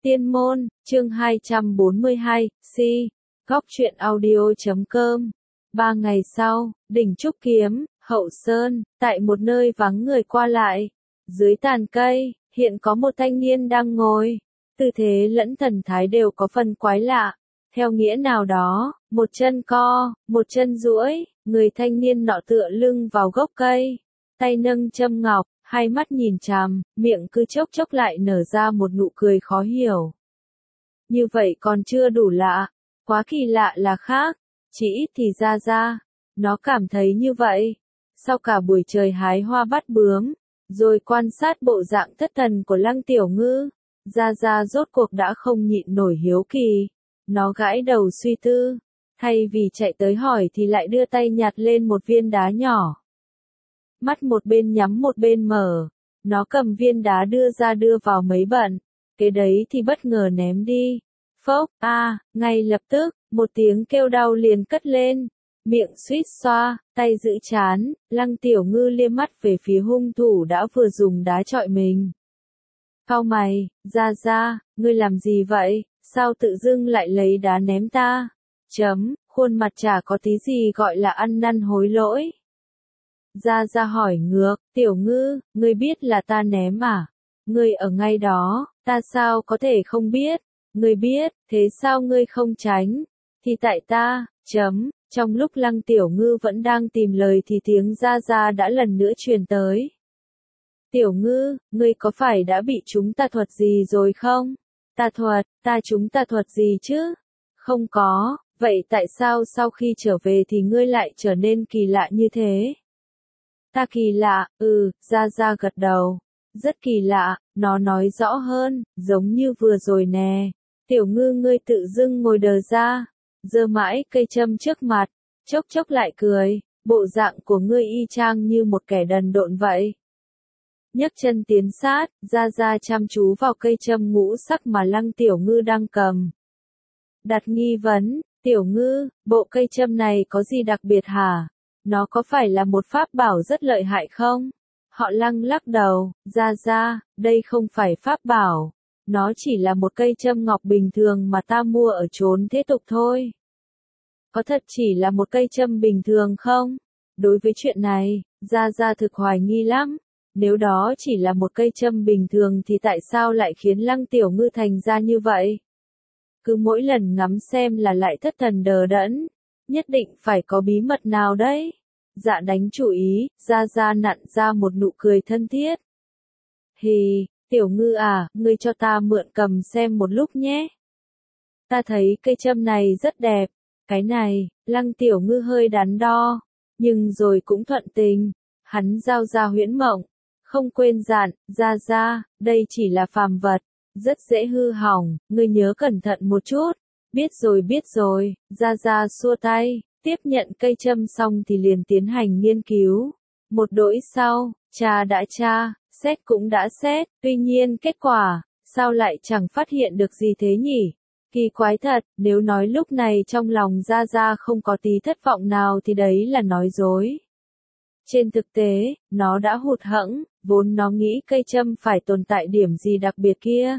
Tiên môn, chương 242, Góc truyện audio.com. 3 ngày sau, đỉnh Trúc Kiếm, Hậu Sơn, tại một nơi vắng người qua lại. Dưới tàn cây, hiện có một thanh niên đang ngồi. Tư thế lẫn thần thái đều có phần quái lạ. Theo nghĩa nào đó, một chân co, một chân duỗi, người thanh niên nọ tựa lưng vào gốc cây. Tay nâng châm ngọc, hai mắt nhìn chằm, miệng cứ chốc chốc lại nở ra một nụ cười khó hiểu. Như vậy còn chưa đủ lạ, quá kỳ lạ là khác, chỉ ít thì ra, nó cảm thấy như vậy. Sau cả buổi trời hái hoa bắt bướm, rồi quan sát bộ dạng thất thần của Lăng Tiểu Ngư, ra rốt cuộc đã không nhịn nổi hiếu kỳ. Nó gãi đầu suy tư, thay vì chạy tới hỏi thì lại đưa tay nhặt lên một viên đá nhỏ. Mắt một bên nhắm một bên mở, nó cầm viên đá đưa vào mấy bận, cái đấy thì bất ngờ ném đi. Phốc, ngay lập tức, một tiếng kêu đau liền cất lên, miệng suýt xoa, tay giữ chán, Lăng Tiểu Ngư liếc mắt về phía hung thủ đã vừa dùng đá chọi mình. Cau mày, ra, ngươi làm gì vậy, sao tự dưng lại lấy đá ném ta? Khuôn mặt chả có tí gì gọi là ăn năn hối lỗi. Ra hỏi ngược, Tiểu Ngư, ngươi biết là ta ném à? Ngươi ở ngay đó, ta sao có thể không biết? Ngươi biết, thế sao ngươi không tránh? Thì tại ta, Trong lúc Lăng Tiểu Ngư vẫn đang tìm lời thì tiếng ra đã lần nữa truyền tới. Tiểu Ngư, ngươi có phải đã bị chúng ta thuật gì rồi không? Chúng ta thuật gì chứ? Không có, vậy tại sao sau khi trở về thì ngươi lại trở nên kỳ lạ như thế? Ta kỳ lạ, ra gật đầu. Rất kỳ lạ, nó nói rõ hơn, giống như vừa rồi nè. Tiểu Ngư ngươi tự dưng ngồi đờ ra, giơ mãi cây châm trước mặt, chốc lại cười, bộ dạng của ngươi y chang như một kẻ đần độn vậy. Nhấc chân tiến sát, ra chăm chú vào cây châm ngũ sắc mà Lăng Tiểu Ngư đang cầm. Đặt nghi vấn, Tiểu Ngư, bộ cây châm này có gì đặc biệt hả? Nó có phải là một pháp bảo rất lợi hại không? Họ Lăng lắc đầu, ra, đây không phải pháp bảo. Nó chỉ là một cây châm ngọc bình thường mà ta mua ở chốn thế tục thôi. Có thật chỉ là một cây châm bình thường không? Đối với chuyện này, ra thực hoài nghi lắm. Nếu đó chỉ là một cây châm bình thường thì tại sao lại khiến Lăng Tiểu Ngư thành ra như vậy? Cứ mỗi lần ngắm xem là lại thất thần đờ đẫn. Nhất định phải có bí mật nào đấy. Dạ đánh chủ ý, ra nặn ra một nụ cười thân thiết. Hì, Tiểu Ngư à, ngươi cho ta mượn cầm xem một lúc nhé. Ta thấy cây châm này rất đẹp. Cái này, Lăng Tiểu Ngư hơi đắn đo, nhưng rồi cũng thuận tình. Hắn giao ra Huyễn Mộng, không quên dặn, ra, đây chỉ là phàm vật, rất dễ hư hỏng, ngươi nhớ cẩn thận một chút. Biết rồi, ra xua tay, tiếp nhận cây châm xong thì liền tiến hành nghiên cứu. Một đỗi sau, tra đã tra, xét cũng đã xét, tuy nhiên kết quả, sao lại chẳng phát hiện được gì thế nhỉ? Kỳ quái thật, nếu nói lúc này trong lòng ra không có tí thất vọng nào thì đấy là nói dối. Trên thực tế, nó đã hụt hẫng, vốn nó nghĩ cây châm phải tồn tại điểm gì đặc biệt kia.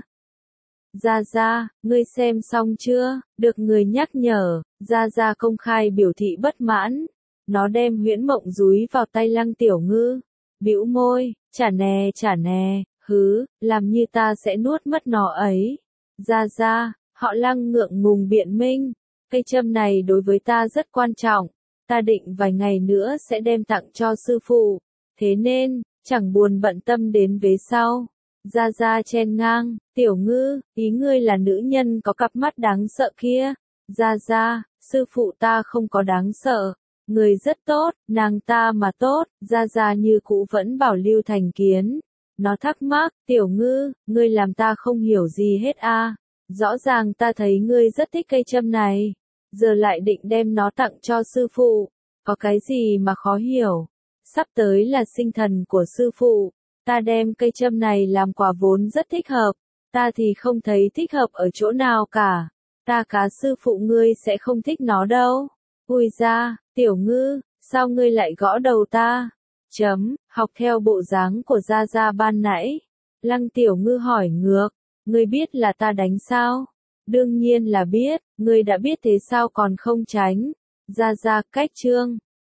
Ra, ngươi xem xong chưa? Được người nhắc nhở, ra công khai biểu thị bất mãn. Nó đem Huyễn Mộng dúi vào tay Lăng Tiểu Ngư, bĩu môi, chả nè, làm như ta sẽ nuốt mất nó ấy. Ra, họ Lăng ngượng ngùng biện minh, cây châm này đối với ta rất quan trọng, ta định vài ngày nữa sẽ đem tặng cho sư phụ, thế nên, chẳng buồn bận tâm đến vế sau. Ra chen ngang, Tiểu Ngư, ý ngươi là nữ nhân có cặp mắt đáng sợ kia. Ra, sư phụ ta không có đáng sợ, người rất tốt, nàng ta mà tốt. Ra như cũ vẫn bảo lưu thành kiến. Nó thắc mắc, Tiểu Ngư, ngươi làm ta không hiểu gì hết à. Rõ ràng ta thấy ngươi rất thích cây châm này, giờ lại định đem nó tặng cho sư phụ, có cái gì mà khó hiểu? Sắp tới là sinh thần của sư phụ, ta đem cây châm này làm quà vốn rất thích hợp, ta thì không thấy thích hợp ở chỗ nào cả, ta cá sư phụ ngươi sẽ không thích nó đâu. Ui ra, Tiểu Ngư, sao ngươi lại gõ đầu ta? Học theo bộ dáng của ra ban nãy. Lăng Tiểu Ngư hỏi ngược, Ngươi biết là ta đánh sao? Đương nhiên là biết, ngươi đã biết thế sao còn không tránh? Ra cách Trương.